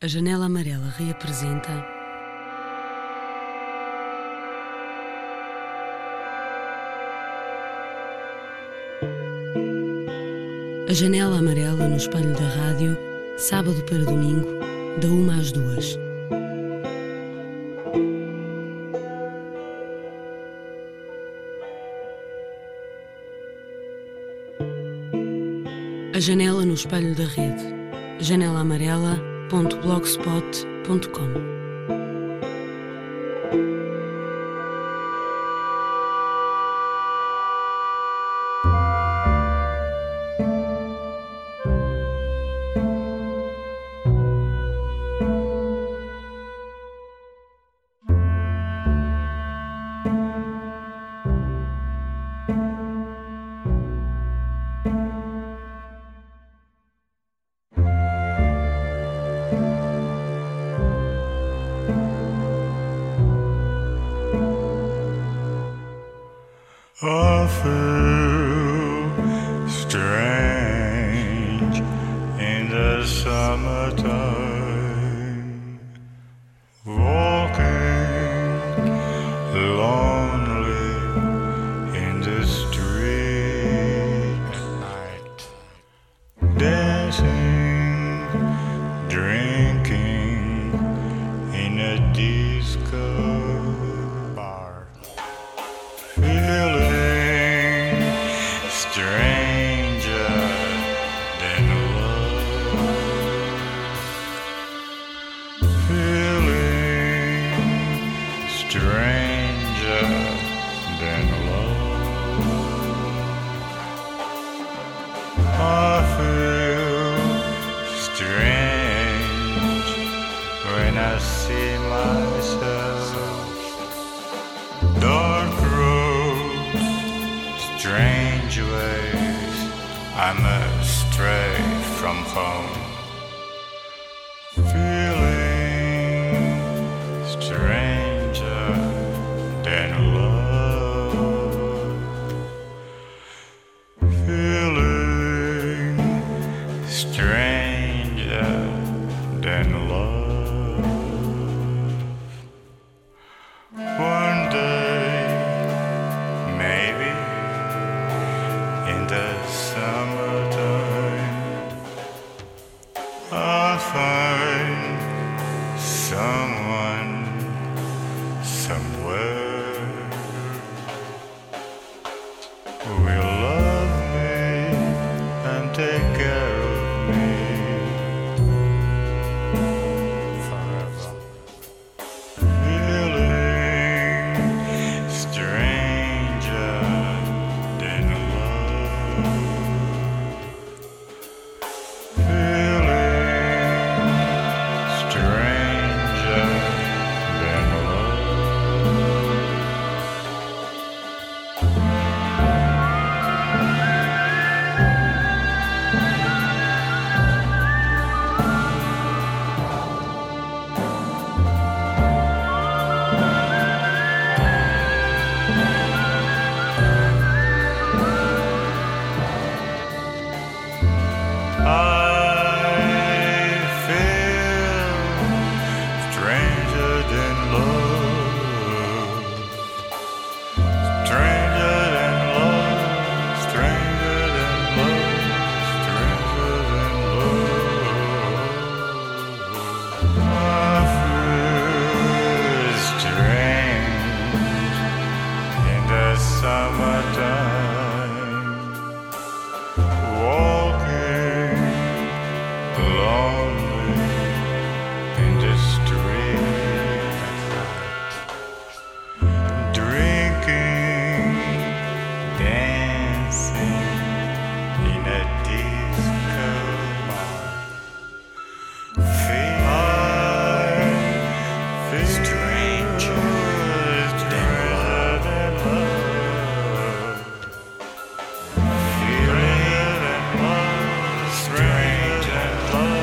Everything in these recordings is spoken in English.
A Janela Amarela reapresenta A Janela Amarela no espelho da rádio, sábado para domingo, da 1 às 2. A Janela no espelho da rede, janelaamarela.blogspot.com. I feel strange in the summertime, walking lonely in the street at night, dancing, drinking in a disco bar, feeling stranger than love, feeling stranger than love. I feel strange when I see myself, dark roads, strange ways, I'm astray from home, feeling stranger than love, feeling stranger than love. One day, maybe in the summertime, I'll find someone somewhere who will love me and take care of me forever. Feeling stranger than love, feeling stranger than love. I feel stranger than love, stranger than love, stranger than love, stranger than love. I feel strange in the summertime, walking lonely in the street at night, drinking, dancing in a disco bar, feeling stranger than love, feeling stranger than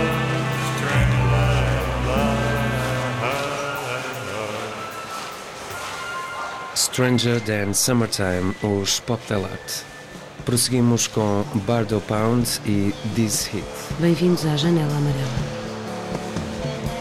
love. Stranger Than Summertime, os Pop Deluxe. Prosseguimos com Bardo Pound e This Hit. Bem-vindos à Janela Amarela.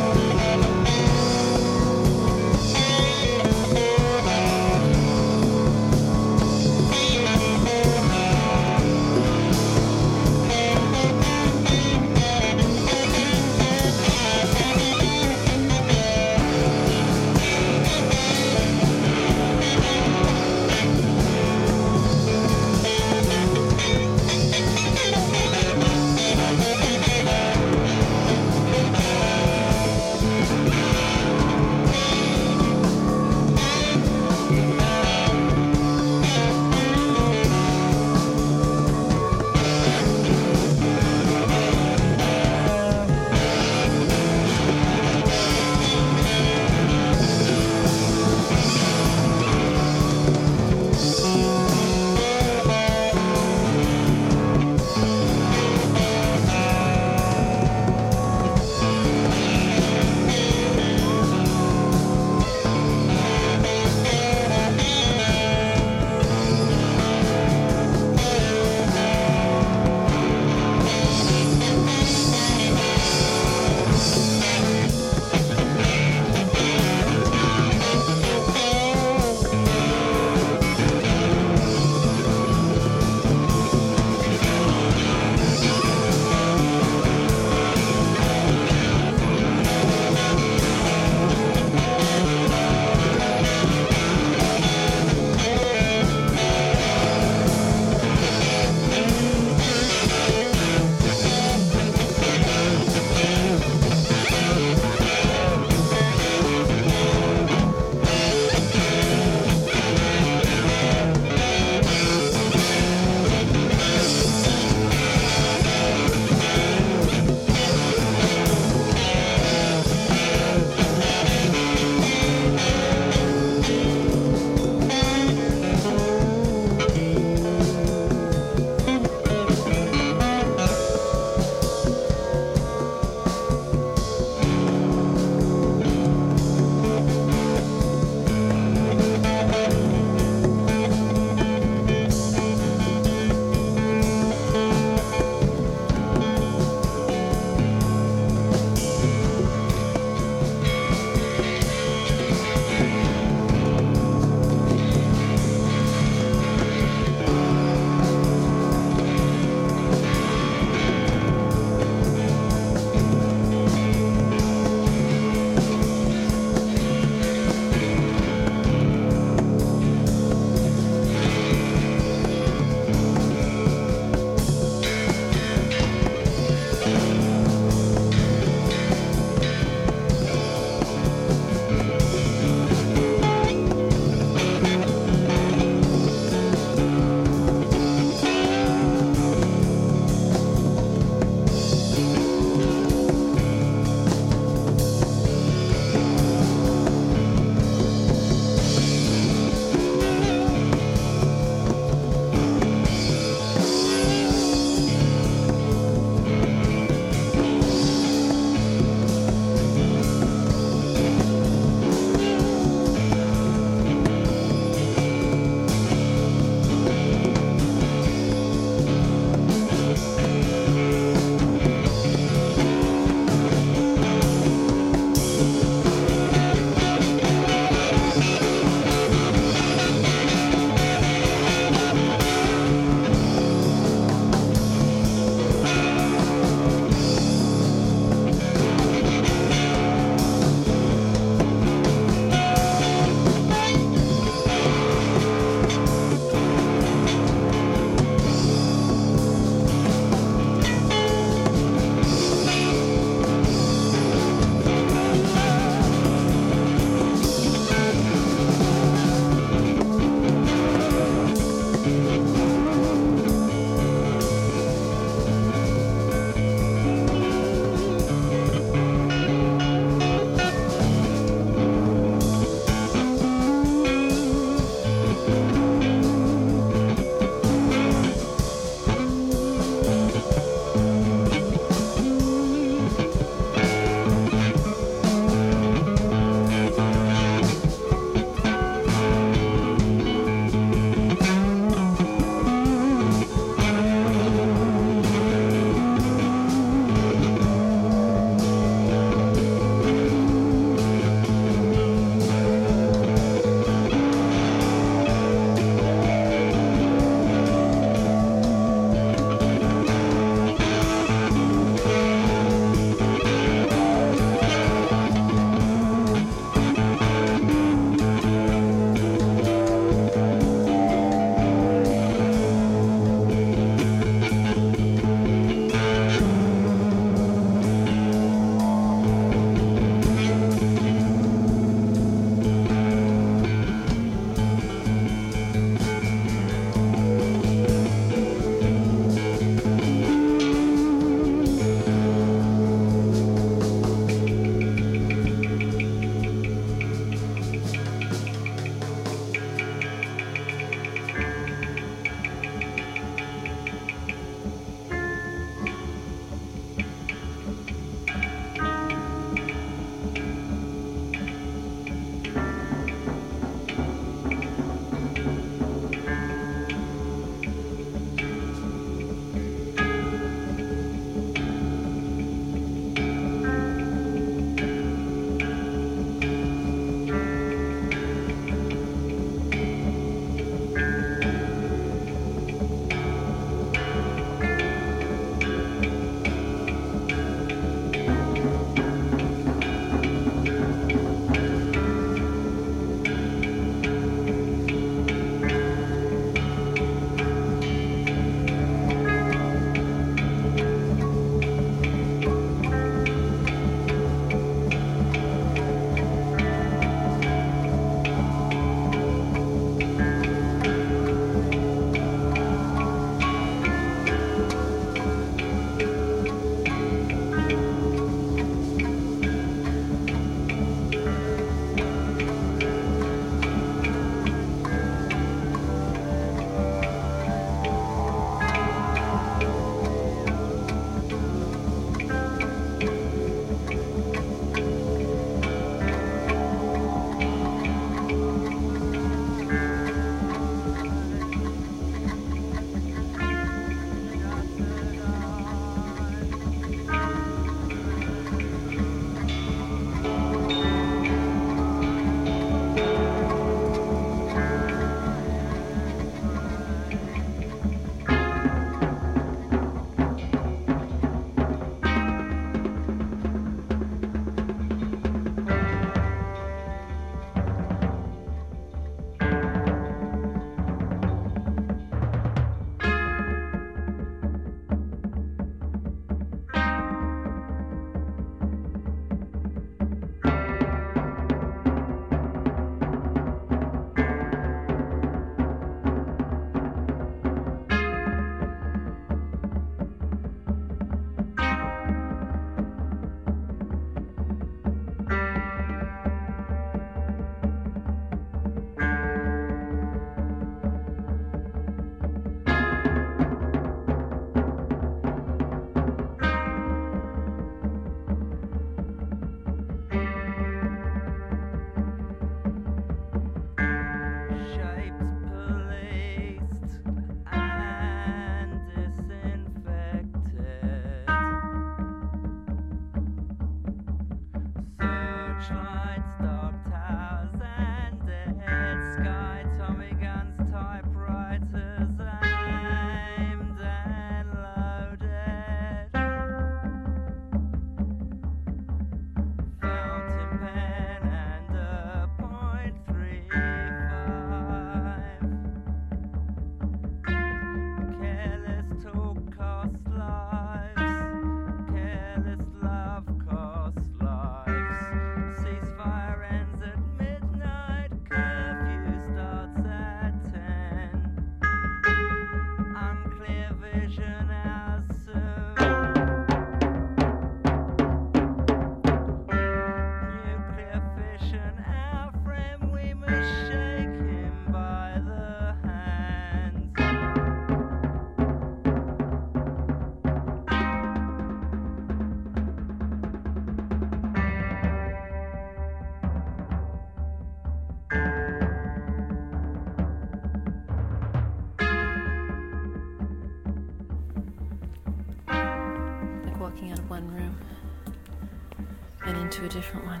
to a different one.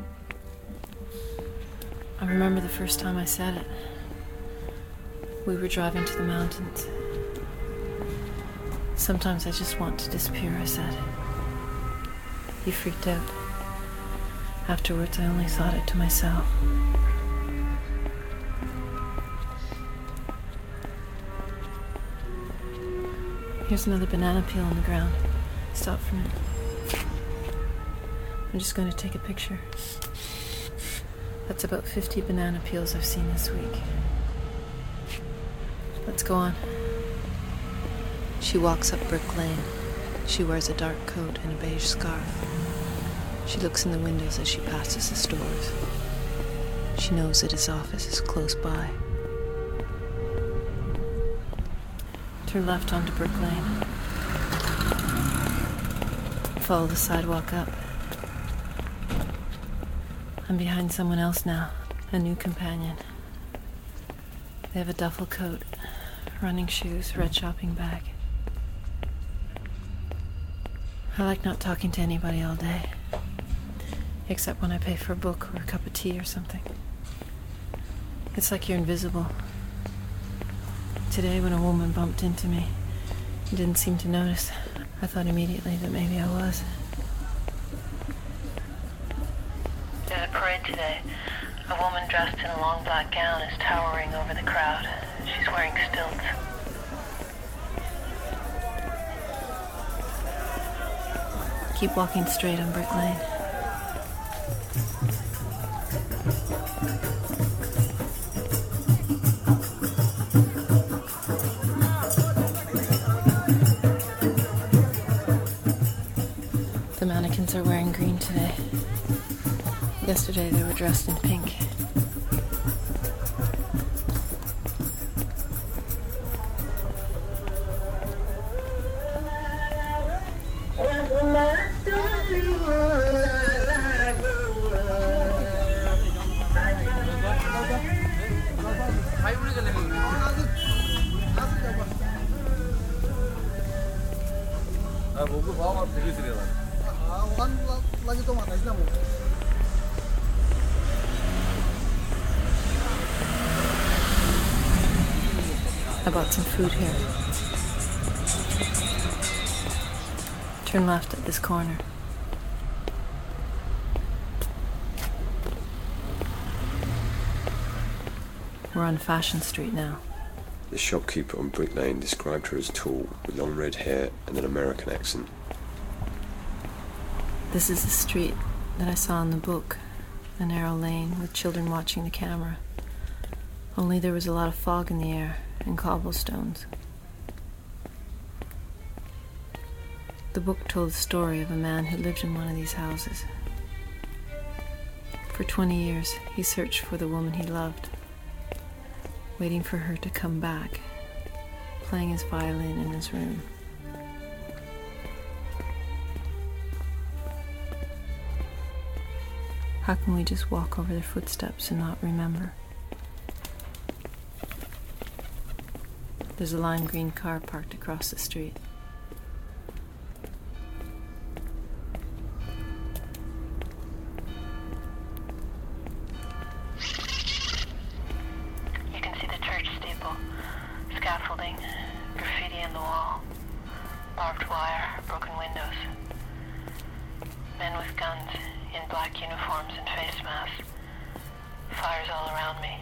I remember the first time I said it. We were driving to the mountains. Sometimes I just want to disappear, I said. He freaked out. Afterwards, I only thought it to myself. Here's another banana peel on the ground. Stop for a minute. I'm just going to take a picture. That's about 50 banana peels I've seen this week. Let's go on. She walks up Brick Lane. She wears a dark coat and a beige scarf. She looks in the windows as she passes the stores. She knows that his office is close by. Turn left onto Brick Lane. Follow the sidewalk up. I'm behind someone else now, a new companion. They have a duffel coat, running shoes, red shopping bag. I like not talking to anybody all day, except when I pay for a book or a cup of tea or something. It's like you're invisible. Today, when a woman bumped into me and didn't seem to notice, I thought immediately that maybe I was. There's a parade today. A woman dressed in a long black gown is towering over the crowd. She's wearing stilts. Keep walking straight on Brick Lane. The mannequins are wearing green today. Yesterday they were dressed in pink. I bought some food here. Turn left at this corner. We're on Fashion Street now. The shopkeeper on Brick Lane described her as tall, with long red hair and an American accent. This is the street that I saw in the book, a narrow lane with children watching the camera. Only there was a lot of fog in the air and cobblestones. The book told the story of a man who lived in one of these houses. For 20 years, he searched for the woman he loved, waiting for her to come back, playing his violin in his room. How can we just walk over their footsteps and not remember? There's a lime green car parked across the street. You can see the church steeple, scaffolding, graffiti on the wall, barbed wire, broken windows. Men with guns in black uniforms and face masks. Fires all around me.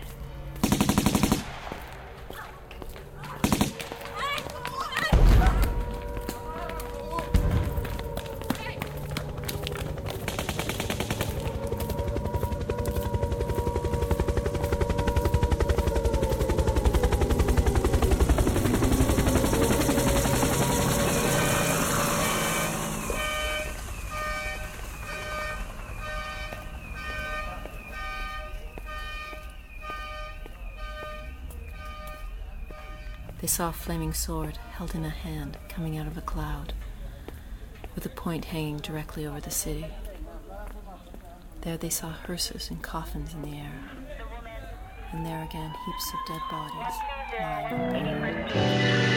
They saw a flaming sword held in a hand coming out of a cloud, with a point hanging directly over the city. There they saw hearses and coffins in the air, and there again heaps of dead bodies lying.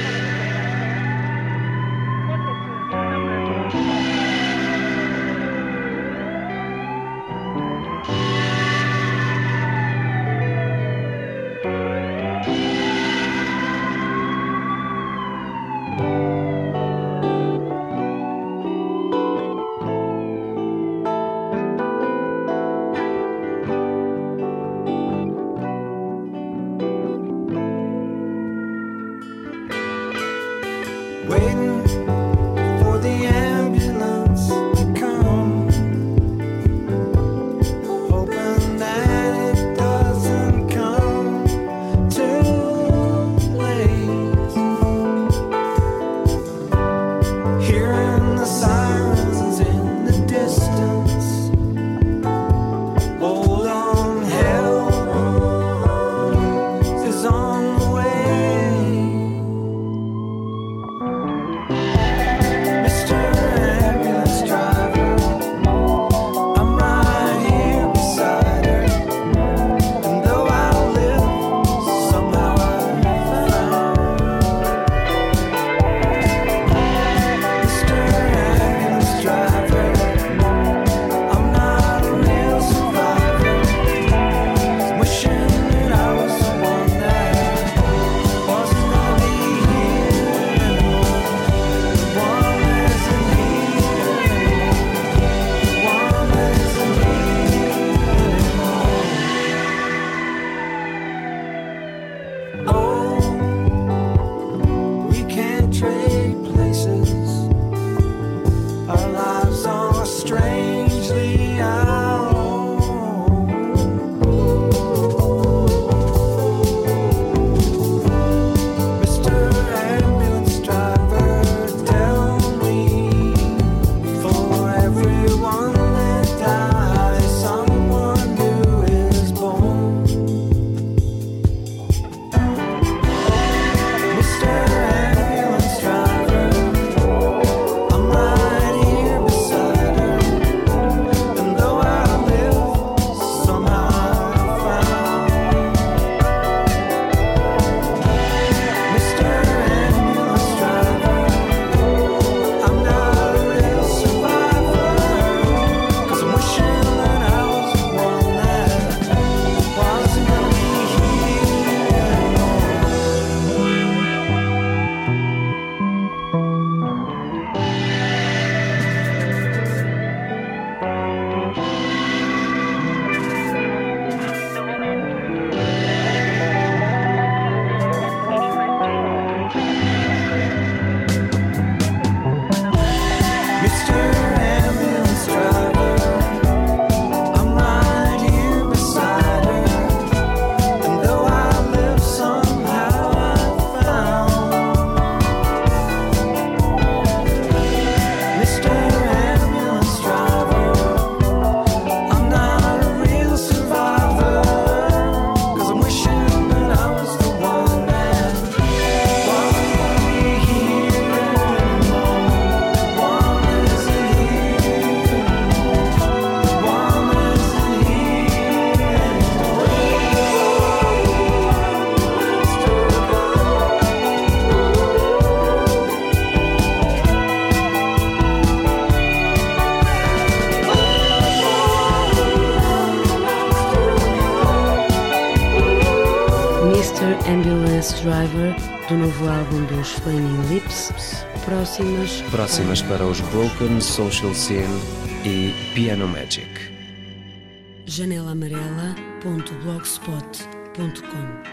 Dear Ambulance Driver, do novo álbum dos Flaming Lips. Próximas para os Broken, Social Scene e Piano Magic. janelaamarela.blogspot.com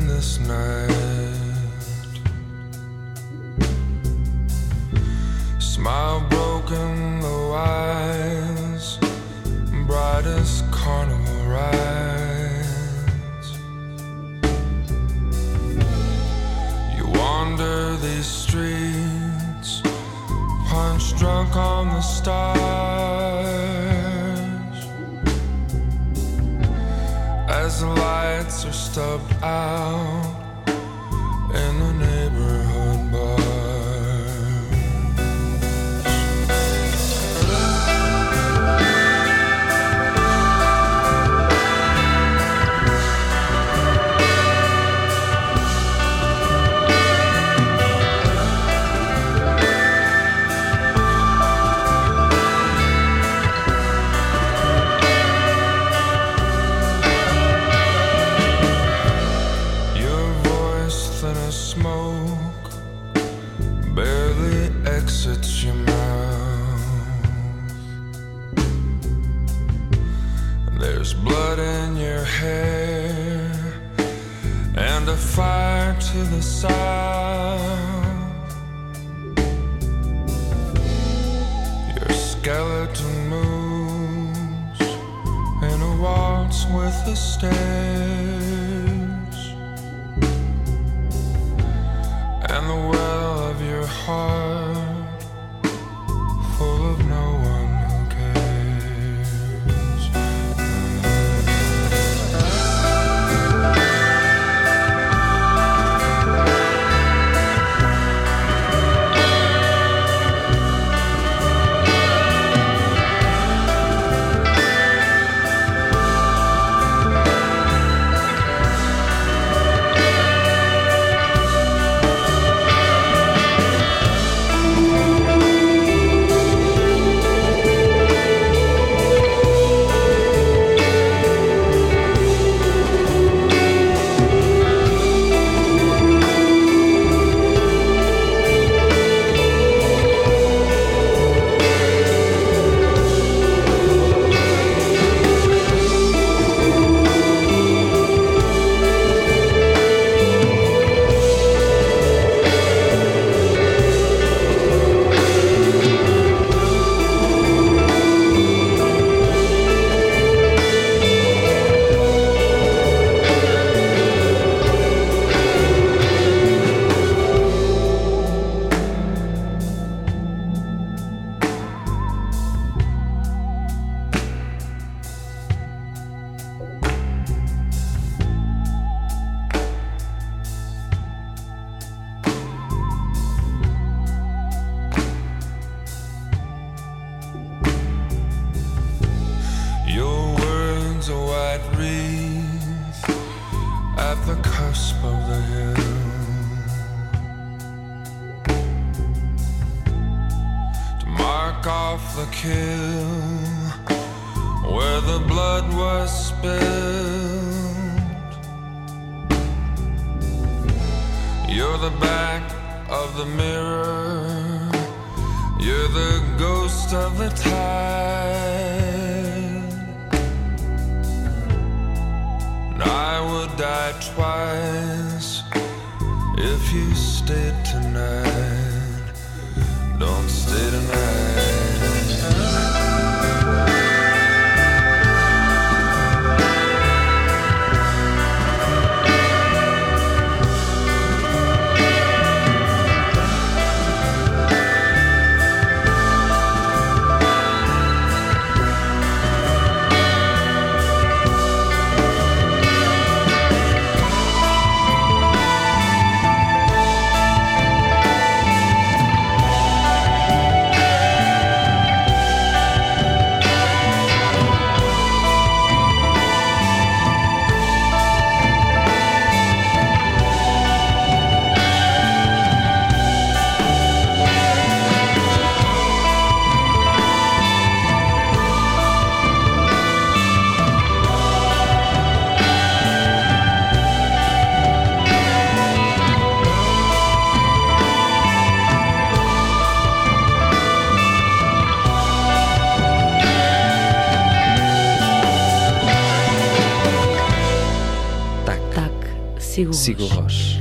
in this night. Smile broken, though eyes, brightest carnival rides. You wander these streets, punch drunk on the stars, as the lights are stubbed out in the neighborhood bar. Exits your mouth. There's blood in your hair and a fire to the south. Your skeleton moves in a waltz with the stairs, and the well of your heart full of no one who cares. Off the kill where the blood was spilled. You're the back of the mirror, you're the ghost of the tide. And I would die twice if you stayed tonight. Don't stay tonight. Sigo Roche.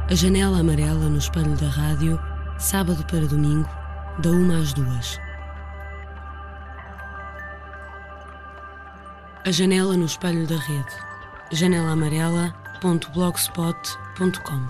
A Janela Amarela no espelho da rádio, sábado para domingo, da 1 às 2. A Janela no espelho da rede, janelaamarela.blogspot.com.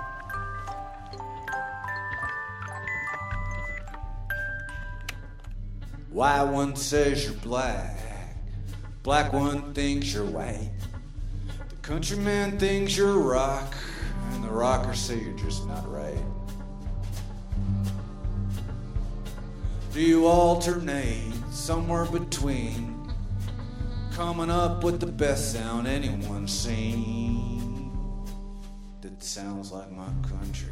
White one says you're black, black one thinks you're white. The countryman thinks you're rock, and the rockers say you're just not right. Do you alternate somewhere between coming up with the best sound anyone's seen that sounds like my country?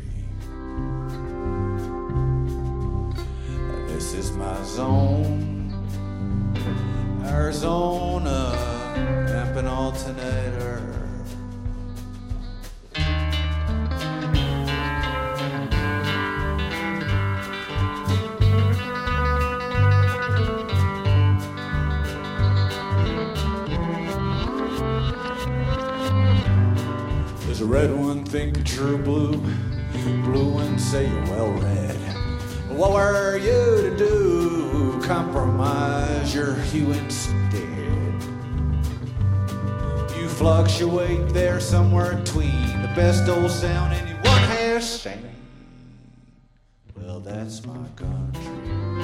This is my zone, Arizona, amp and alternator. There's a red one think you're blue, blue one say you're well read. What were you to do? Compromise your hue instead. You fluctuate there somewhere between the best old sound anyone has seen. Well, that's my country.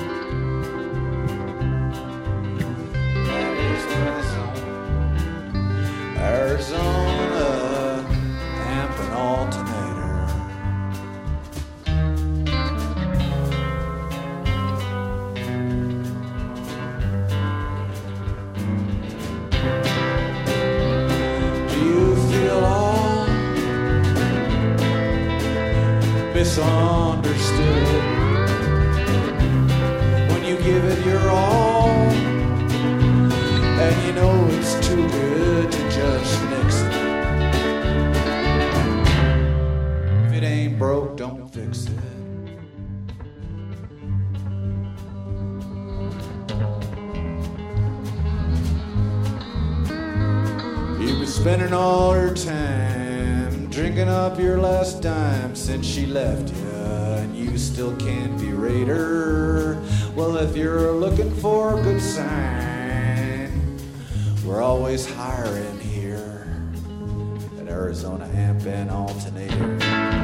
That is my zone, Arizona, amp and alternator. Misunderstood when you give it your all, and you know it's too good to just nix it. If it ain't broke, don't fix it. You've been spending all your time drinking up your last dime since she left you, and you still can't berate her. Well, if you're looking for a good sign, we're always hiring here at Arizona Amp and Alternator.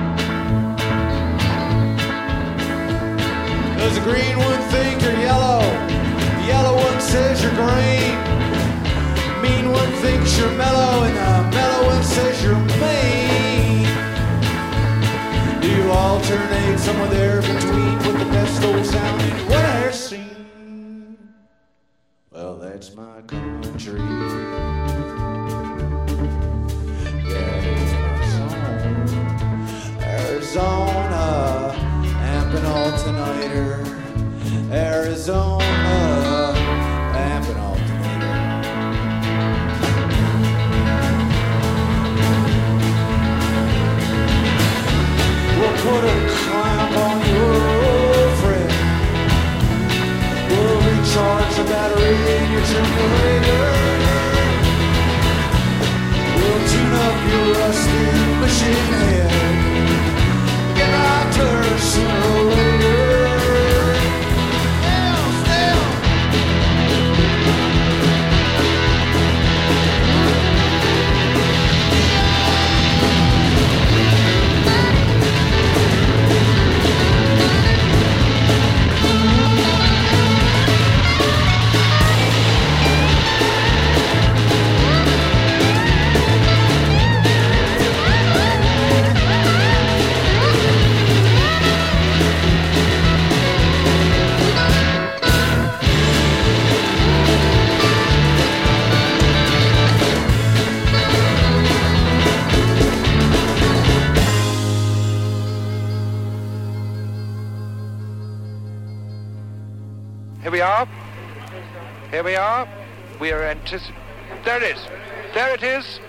Does the green one think you're yellow? The yellow one says you're green. Mean one thinks you're mellow, and the mellow one says you're mean. Do you alternate somewhere there between with the best old sound anyone has seen? Well, that's my country. Yeah, it's my zone, Arizona, amp and alternator. Arizona, amp and alternator. We'll put a clamp on your friend. We'll recharge the battery in your generator. We'll tune up your rusty machine head. Get out to her sooner or later. Here we are. We are anticipating. There it is. There it is.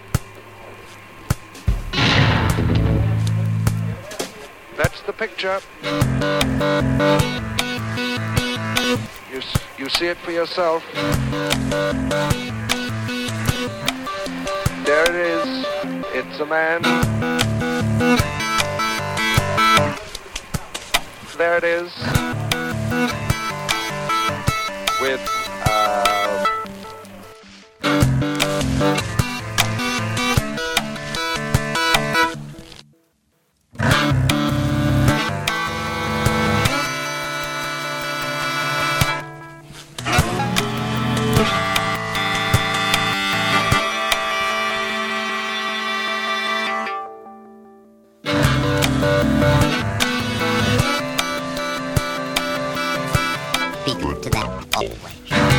That's the picture. You see it for yourself. There it is. It's a man. There it is. With be good to them always.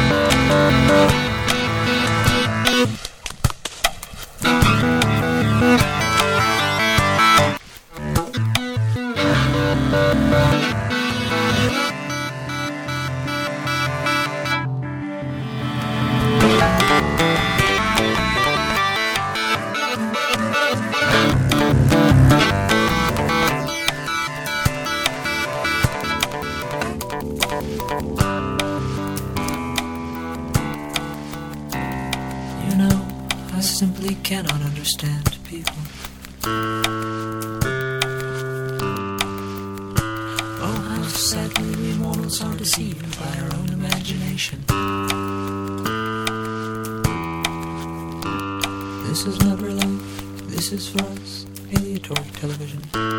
You know, I simply cannot understand people. Oh, how sadly we mortals are deceived by our own imagination. This is not real life. This is for us, aleatoric television.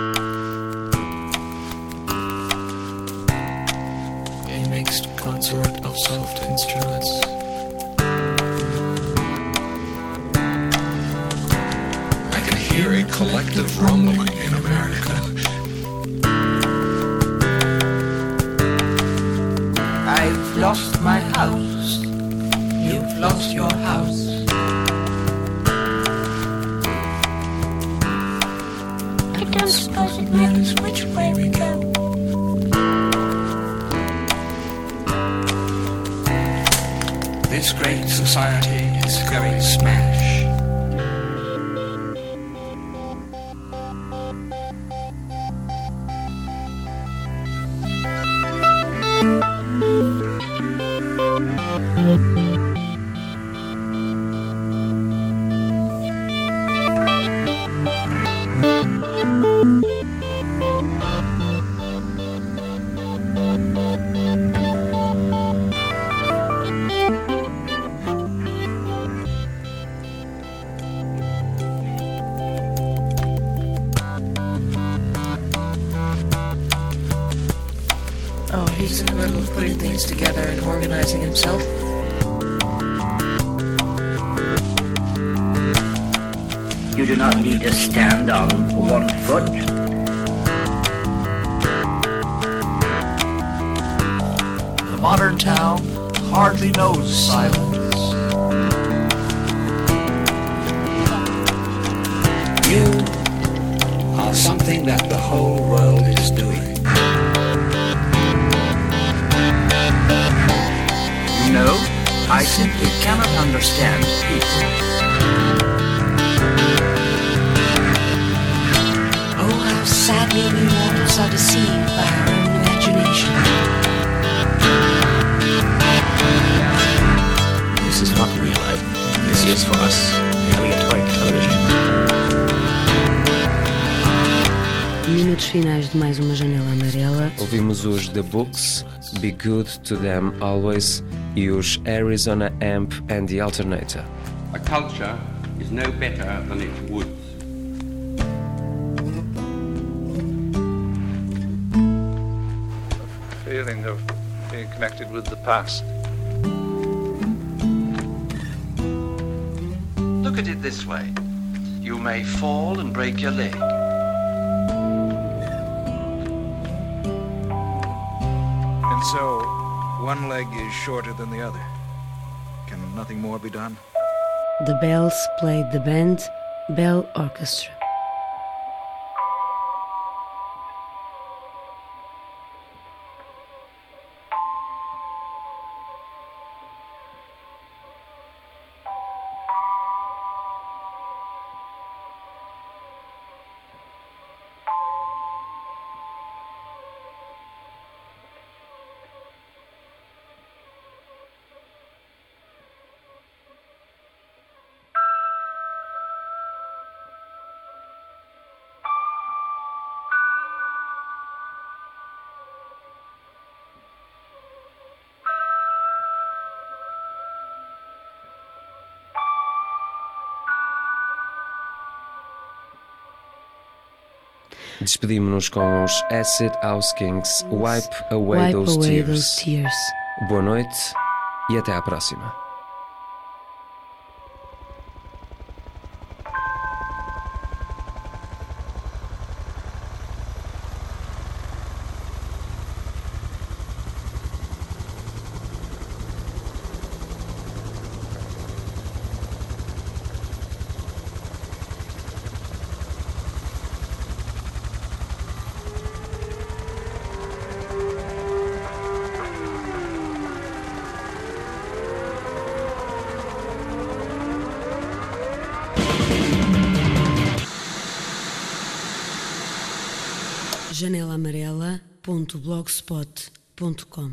A mixed consort of soft instruments. Hear a collective rumbling in America. I've lost my house. You've lost your house. I don't suppose it matters which way we go. This great society is going smash. Oh, he's in the middle of putting things together and organizing himself. You do not need to stand on one foot. The modern town hardly knows silence. You are something that the whole world is doing. No, I simply cannot understand people. Oh, how sadly we mortals are deceived by our own imagination. This is not real life. This is for us, aleatoric television. Minutos finais de mais uma janela amarela. Ouvimos os The Books, Be Good to Them Always e os Arizona Amp and the Alternator. A culture is no better than its woods. a feeling of being connected with the past. Look at it this way. You may fall and break your leg. And so, one leg is shorter than the other. Can nothing more be done? The Bells played the band Bell Orchestra. Despedimos-nos com os Acid House Kings, Wipe Away Those Tears. Boa noite e até à próxima. janelaamarela.blogspot.com.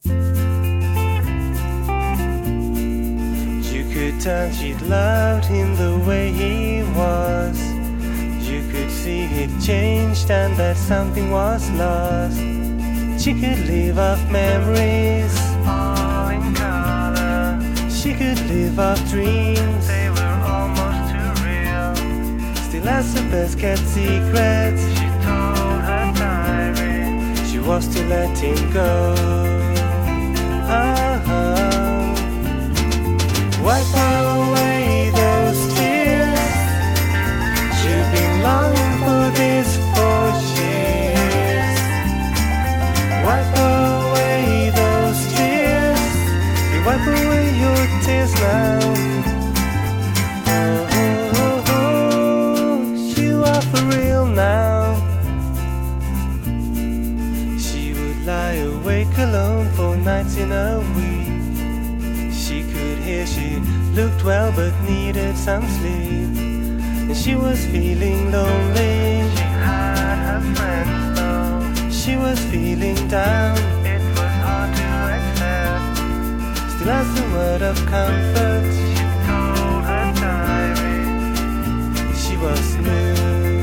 You could tell she'd loved him the way he was. You could see he'd changed and that something was lost. She could live off memories, all in color. She could live off dreams, they were almost too real. Still as the best kept secrets, she told her diary she was to let him go. Wipe away those tears. You've been longing for this for years. Wipe away those tears. You wipe away your tears now. You are for real now. She would lie awake alone for nights in a week. She could hear she looked well but needed some sleep. And she was feeling lonely. She had her friends though. She was feeling down. It was hard to accept. Still as a word of comfort, she told her diary she was new.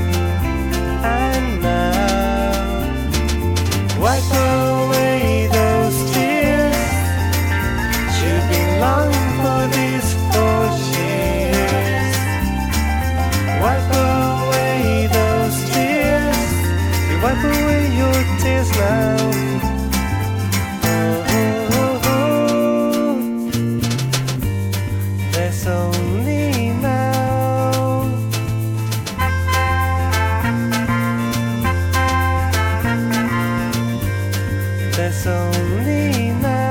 And now wipe away those tears. You've been longing for this for years. Wipe away those tears. You wipe away your tears now. There's only now. There's only now.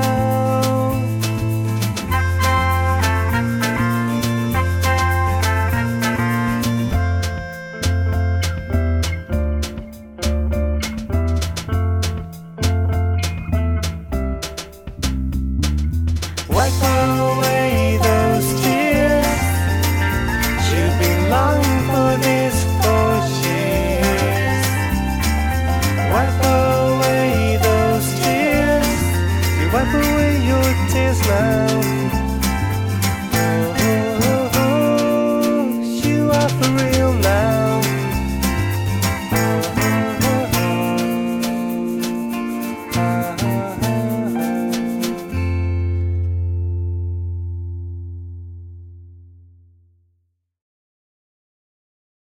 Wipe away those tears. You've been longing for this for years. Wipe away those tears. You wipe away your tears now.